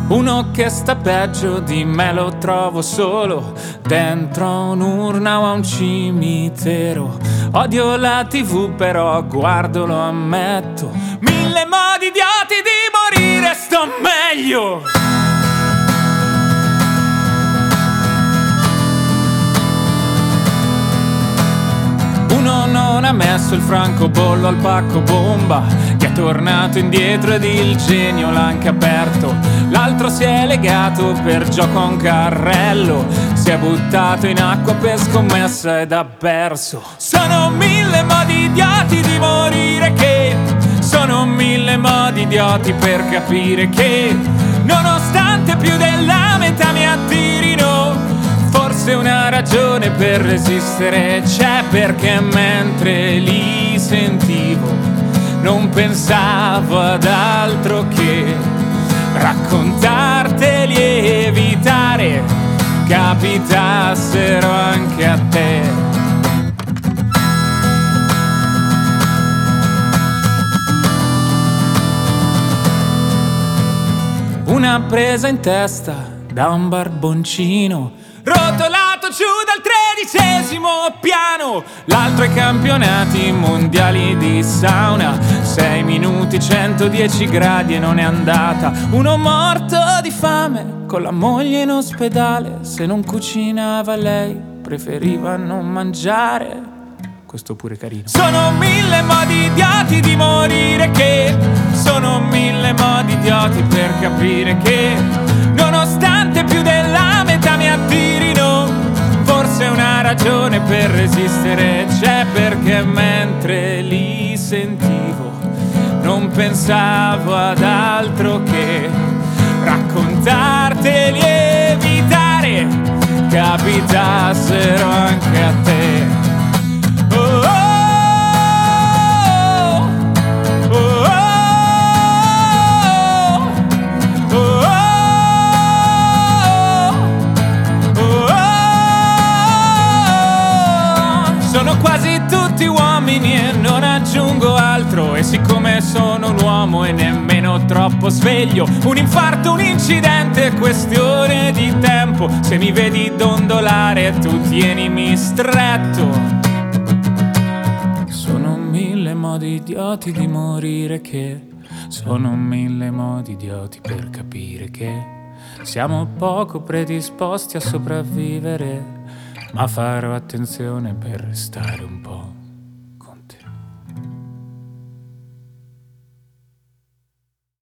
Uno che sta peggio di me lo trovo solo dentro un'urna o a un cimitero. Odio la TV però guardo, lo ammetto. Mille modi idioti di morire, sto meglio. Uno non ha messo il francobollo al pacco bomba, che è tornato indietro ed il genio l'ha anche aperto. L'altro si è legato per gioco a un carrello, si è buttato in acqua per scommessa ed ha perso. Sono mille modi idioti di morire che sono mille modi idioti per capire che nonostante più della metà mi attirino, forse una ragione per resistere c'è, perché mentre li sentivo non pensavo ad altro che raccontarteli e evitare capitassero anche a te. Una presa in testa da un barboncino rotolato giù dal 13° piano. L'altro ai campionati mondiali di sauna, 6 minuti 110 gradi e non è andata. Uno morto di fame con la moglie in ospedale, se non cucinava lei preferiva non mangiare. Questo pure carino. Sono mille modi idioti di morire che sono mille modi idioti per capire che nonostante più della metà mi attirino, forse una ragione per resistere c'è, perché mentre li sentivo non pensavo ad altro che raccontarteli e evitare capitassero anche a te. Sono quasi tutti uomini e non aggiungo altro, e siccome sono un uomo e nemmeno troppo sveglio, un infarto, un incidente è questione di tempo. Se mi vedi dondolare tu tienimi stretto. Sono mille modi idioti di morire che sono mille modi idioti per capire che siamo poco predisposti a sopravvivere, ma farò attenzione per restare un po'.